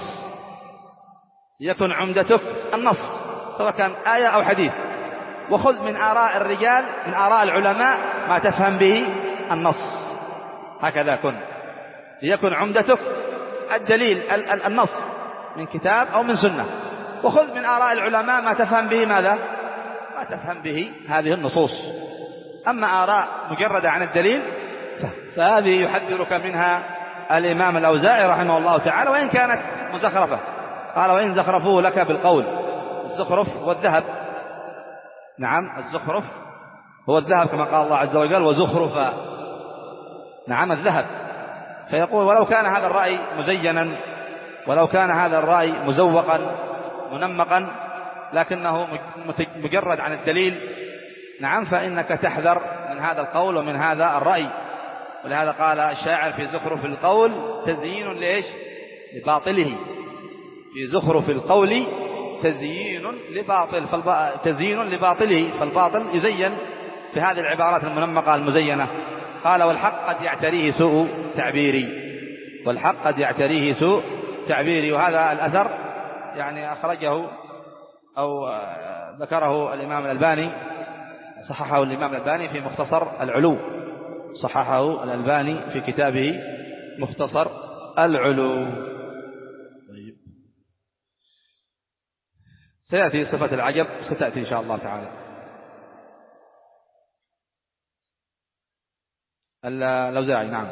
ليكن عمدتك النص سواء كان آية أو حديث وخذ من آراء الرجال من آراء العلماء ما تفهم به النص. هكذا كن ليكن عمدتك الدليل النص من كتاب أو من سنة وخذ من آراء العلماء ما تفهم به ماذا ما تفهم به هذه النصوص. أما آراء مجردة عن الدليل فهذه يحذرك منها الإمام الأوزاعي رحمه الله تعالى وإن كانت مزخرفة. قال وإن زخرفوه لك بالقول. الزخرف هو الذهب نعم الزخرف هو الذهب كما قال الله عز وجل وزخرفا نعم الذهب. فيقول ولو كان هذا الرأي مزينا ولو كان هذا الرأي مزوقا منمقا لكنه مجرد عن الدليل نعم فإنك تحذر من هذا القول ومن هذا الرأي. ولهذا قال الشاعر في زخرف القول تزيين لإيش لباطله في زخرف القول تزيين لباطل تزيين لباطله فالباطل يزين في هذه العبارات المنمقة المزينة. قال والحق قد يعتريه سوء تعبيري والحق قد يعتريه سوء تعبيري. وهذا الأثر يعني أخرجه أو ذكره الإمام الألباني صححه الإمام الألباني في مختصر العلو صححه الألباني في كتابه مختصر العلو. سيأتي صفة العجب ستأتي إن شاء الله تعالى. الأوزاعي نعم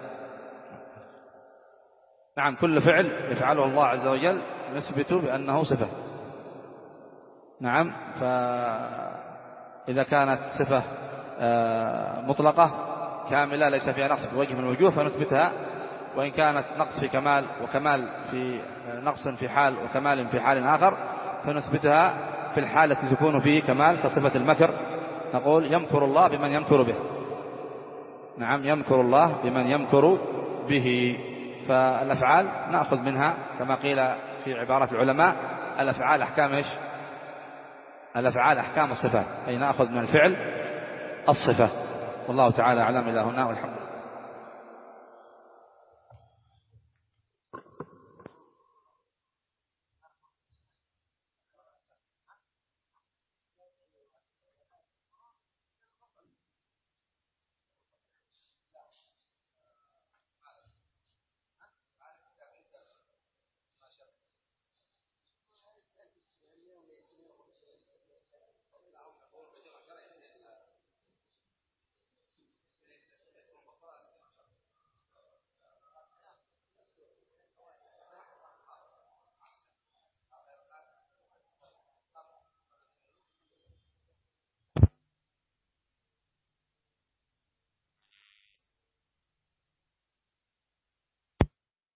نعم كل فعل يفعله الله عز وجل نثبت بأنه صفة نعم. فإذا كانت صفة مطلقة كاملة ليس فيها نقص بوجه من الوجوه فنثبتها وإن كانت نقص في كمال وكمال في نقص في حال وكمال في حال آخر فنثبتها في الحالة التي تكون فيه كمال كصفة المكر نقول يمكر الله بمن يمكر به نعم يمكر الله بمن يمكر به. فالأفعال نأخذ منها كما قيل في عبارات العلماء الأفعال أحكام إيش الأفعال أحكام الصفات أي نأخذ من الفعل الصفة. والله تعالى أعلم. إلى هنا والحمد